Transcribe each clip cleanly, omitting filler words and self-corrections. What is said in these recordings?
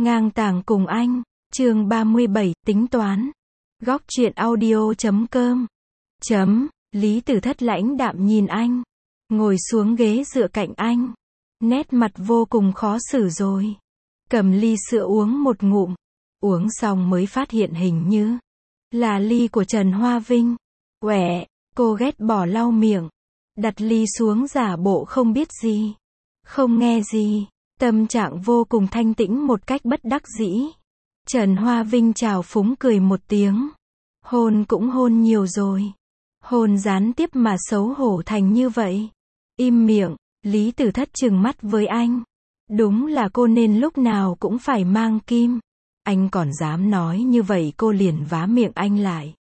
Ngang tàng cùng anh. Chương 37, tính toán. Góc truyện audio.com. Lý Tử Thất lãnh đạm nhìn anh. Ngồi xuống ghế dựa cạnh anh. Nét mặt vô cùng khó xử rồi. Cầm ly sữa uống một ngụm. Uống xong mới phát hiện hình như là ly của Trần Hoa Vinh. Quẹ, cô ghét bỏ lau miệng. Đặt ly xuống giả bộ không biết gì. Không nghe gì. Tâm trạng vô cùng thanh tĩnh một cách bất đắc dĩ. Trần Hoa Vinh trào phúng cười một tiếng. Hôn cũng hôn nhiều rồi. Hôn gián tiếp mà xấu hổ thành như vậy. Im miệng, Lý Tử Thất trừng mắt với anh. Đúng là cô nên lúc nào cũng phải mang kim. Anh còn dám nói như vậy cô liền vá miệng anh lại.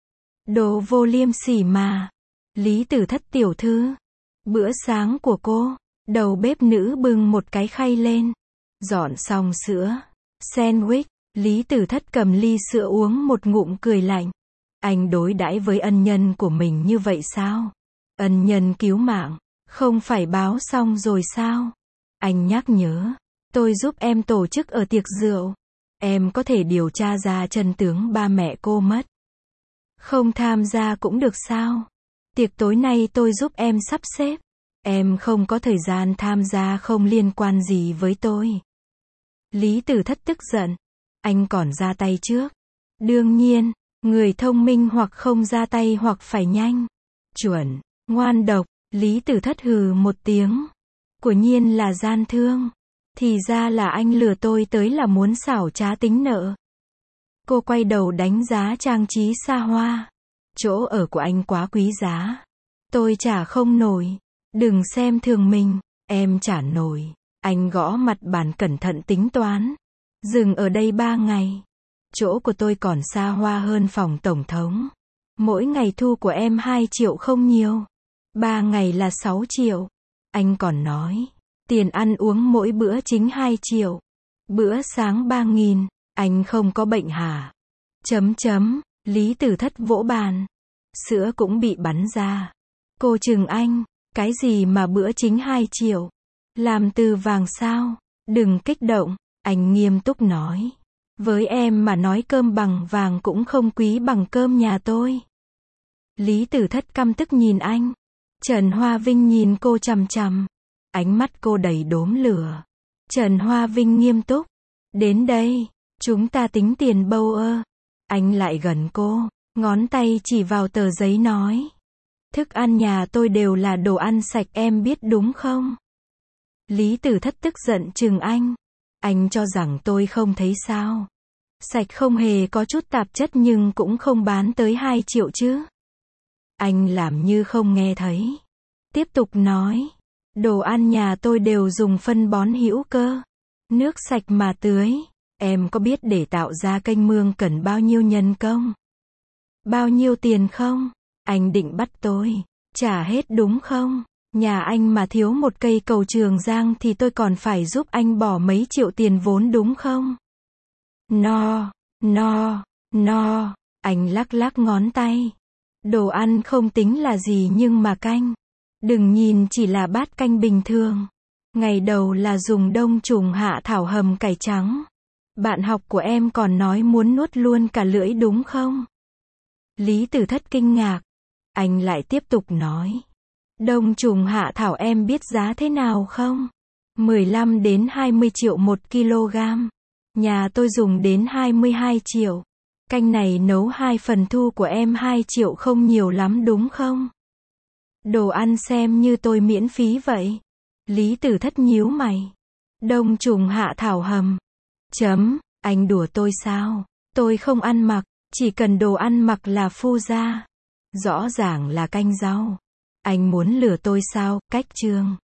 Đồ vô liêm sỉ mà. Lý Tử Thất tiểu thư. Bữa sáng của cô. Đầu bếp nữ bưng một cái khay lên. Dọn xong sữa. Sandwich. Lý Tử Thất cầm ly sữa uống một ngụm cười lạnh. Anh đối đãi với ân nhân của mình như vậy sao? Ân nhân cứu mạng. Không phải báo xong rồi sao? Anh nhắc nhớ. Tôi giúp em tổ chức ở tiệc rượu. Em có thể điều tra ra chân tướng ba mẹ cô mất. Không tham gia cũng được sao? Tiệc tối nay tôi giúp em sắp xếp. Em không có thời gian tham gia không liên quan gì với tôi. Lý Tử Thất tức giận. Anh còn ra tay trước. Đương nhiên, người thông minh hoặc không ra tay hoặc phải nhanh. Chuẩn, ngoan độc. Lý Tử Thất hừ một tiếng. Quả nhiên là gian thương. Thì ra là anh lừa tôi tới là muốn xảo trá tính nợ. Cô quay đầu đánh giá trang trí xa hoa. Chỗ ở của anh quá quý giá. Tôi trả không nổi. Đừng xem thường mình, em trả nổi. Anh gõ mặt bàn cẩn thận tính toán. Dừng ở đây 3 ngày. Chỗ của tôi còn xa hoa hơn phòng tổng thống. Mỗi ngày thu của em 2 triệu không nhiều. 3 ngày là 6 triệu. Anh còn nói. Tiền ăn uống mỗi bữa chính 2 triệu. Bữa sáng 3.000. Anh không có bệnh hả? Lý Tử Thất vỗ bàn. Sữa cũng bị bắn ra. Cô chừng anh. Cái gì mà bữa chính 2 triệu? Làm từ vàng sao? Đừng kích động. Anh nghiêm túc nói. Với em mà nói cơm bằng vàng cũng không quý bằng cơm nhà tôi. Lý Tử Thất căm tức nhìn anh. Trần Hoa Vinh nhìn cô chằm chằm. Ánh mắt cô đầy đốm lửa. Trần Hoa Vinh nghiêm túc. Đến đây, chúng ta tính tiền bâu ơ. Anh lại gần cô, ngón tay chỉ vào tờ giấy nói. Thức ăn nhà tôi đều là đồ ăn sạch em biết đúng không? Lý Tử Thất tức giận chừng anh. Anh cho rằng tôi không thấy sao? Sạch không hề có chút tạp chất nhưng cũng không bán tới 2 triệu chứ. Anh làm như không nghe thấy. Tiếp tục nói. Đồ ăn nhà tôi đều dùng phân bón hữu cơ. Nước sạch mà tưới. Em có biết để tạo ra kênh mương cần bao nhiêu nhân công? Bao nhiêu tiền không? Anh định bắt tôi. Trả hết đúng không? Nhà anh mà thiếu một cây cầu Trường Giang thì tôi còn phải giúp anh bỏ mấy triệu tiền vốn đúng không? No. Anh lắc lắc ngón tay. Đồ ăn không tính là gì nhưng mà canh. Đừng nhìn chỉ là bát canh bình thường. Ngày đầu là dùng đông trùng hạ thảo hầm cải trắng. Bạn học của em còn nói muốn nuốt luôn cả lưỡi đúng không? Lý Tử Thất kinh ngạc. Anh lại tiếp tục nói. Đông trùng hạ thảo em biết giá thế nào không? 15 đến 20 triệu 1 kg. Nhà tôi dùng đến 22 triệu. Canh này nấu 2 phần thu của em 2 triệu không nhiều lắm đúng không? Đồ ăn xem như tôi miễn phí vậy. Lý Tử Thất nhíu mày. Đông trùng hạ thảo hầm. Anh đùa tôi sao? Tôi không ăn mặc, chỉ cần đồ ăn mặc là phu ra. Rõ ràng là canh rau. Anh muốn lừa tôi sao? Cách chương.